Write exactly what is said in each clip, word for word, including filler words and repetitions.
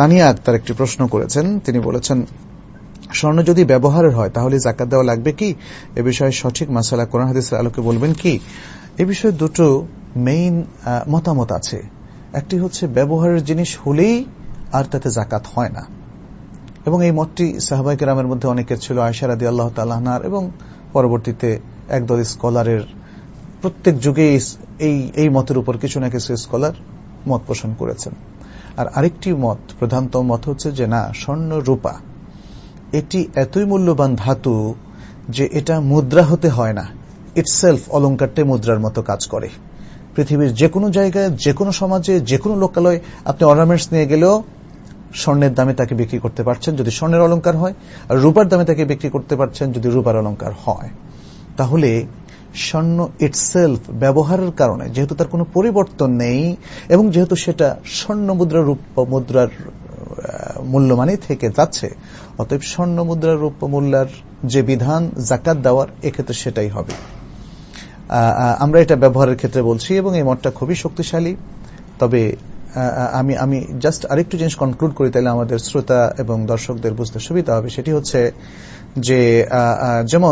তানিয়া আক্তার একটি প্রশ্ন করেছেন। তিনি বলেছেন, স্বর্ণ যদি ব্যবহারের হয় তাহলে যাকাত দেওয়া লাগবে কি? এ বিষয়ে সঠিক মাসালা কোরআন হাদিসের আলোকে বলবেন কি? এ বিষয়ে দুটো মেইন মতামত আছে। একটি হচ্ছে ব্যবহারের জিনিস হলেই আর তাতে যাকাত হয় না, এবং এই মতটি সাহাবায়ে কেরামের মধ্যে অনেকের ছিল, আয়েশা রাদিয়াল্লাহু তাআলা আনহার, এবং পরবর্তীতে একদল স্কলারের প্রত্যেক যুগে এই এই মতের উপর কিছু না কিছু স্কলার মত পোষণ করেছেন। আর আরেকটি মত, প্রধানতম মত হচ্ছে যে না, স্বর্ণ রূপা এটি এতই মূল্যবান ধাতু যে এটা মুদ্রা হতে হয় না, ইটসেলফ অলংকারটাই মুদ্রার মতো কাজ করে। পৃথিবীর যে কোনো জায়গায়, যে কোনো সমাজে, যে কোনো লোকালয়ে আপনি অর্নামেন্টস নিয়ে গেলেও স্বর্ণের দামে তাকে বিক্রি করতে পারছেন যদি স্বর্ণের অলংকার হয়, আর রূপার দামে তাকে বিক্রি করতে পারছেন যদি রূপার অলংকার হয়। তাহলে স্বর্ণ ইটসেলফ ব্যবহারের কারণে, যেহেতু তার কোনো পরিবর্তন নেই এবং যেহেতু সেটা স্বর্ণ মুদ্রা রূপ মুদ্রার মূল্যমানে থেকে যাচ্ছে, অতএব স্বর্ণ মুদ্রা রূপ মূল্যার যে বিধান যাকাত দেওয়ার, এক্ষেত্রে সেটাই হবে। আমরা এটা ব্যবহারের ক্ষেত্রে বলছি এবং এই মতটা খুবই শক্তিশালী। তবে আমি আমি জাস্ট আরেকটু জিনিস কনক্লুড করি, তাহলে আমাদের শ্রোতা এবং দর্শকদের বুঝতে সুবিধা হবে। সেটি হচ্ছে যে যেমন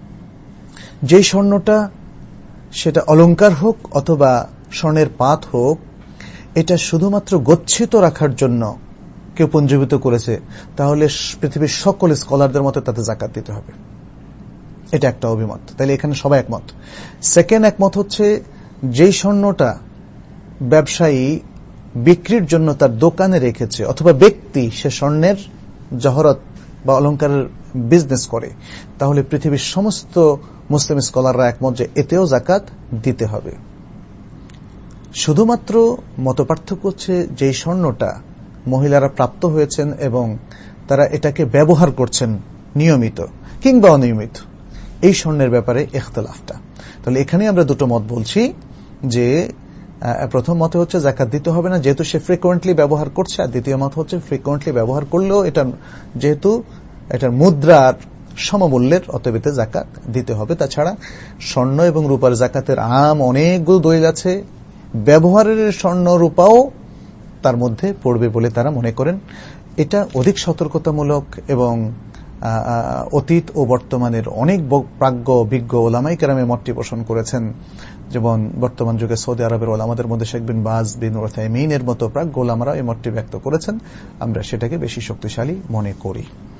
যেই স্বর্ণটা সেটা অলংকার হোক অথবা স্বর্ণের পাত হোক, এটা শুধুমাত্র গচ্ছিত রাখার জন্য কেউ পঞ্জীভূত করেছে, তাহলে পৃথিবীর সকল স্কলারদের মতে তাতে যাকাত দিতে হবে। এটা একটা অভিমত, তাহলে এখানে সবাই একমত। সেকেন্ড একমত হচ্ছে যেই স্বর্ণটা ব্যবসায়ী বিক্রির জন্য তার দোকানে রেখেছে, অথবা ব্যক্তি সে স্বর্ণের জহরত বা অলংকারের বিজনেস করে, তাহলে পৃথিবীর সমস্ত মুসলিম স্কলাররা একমত যে এতেও যাকাত দিতে হবে। শুধুমাত্র মতপার্থক্য হচ্ছে যেই স্বর্ণটা মহিলারা প্রাপ্ত হয়েছেন এবং তারা এটাকে ব্যবহার করছেন নিয়মিত কিংবা অনিয়মিত, এই স্বর্ণের ব্যাপারে ইখতিলাফটা। তাহলে এখানে আমরা দুটো মত বলছি যে প্রথম মতে হচ্ছে যাকাত দিতে হবে না, যেহেতু সে ফ্রিকোয়েন্টলি ব্যবহার করছে, আর দ্বিতীয় মত হচ্ছে ফ্রিকোয়েন্টলি ব্যবহার করলেও এটা যেহেতু এটার মুদ্রার সমমূল্যের, অতএব এতে যাকাত দিতে হবে। তাছাড়া স্বর্ণ এবং রূপার যাকাতের আম অনেকগুলো দলিল আছে, ব্যবহারের স্বর্ণ রূপাও তার মধ্যে পড়বে বলে তারা মনে করেন। এটা অধিক সতর্কতামূলক এবং অতীত ও বর্তমানের অনেক প্রাজ্ঞ বিজ্ঞ ওলামায়ে কেরামে মতটি পোষণ করেছেন। যেমন বর্তমান যুগে সৌদি আরবের ওলামাদের মধ্যে শেখ বিন বাজ, বিন উসাইমিনের মতো প্রাজ্ঞ ওলামারা এই মতটি ব্যক্ত করেছেন। আমরা সেটাকে বেশি শক্তিশালী মনে করি।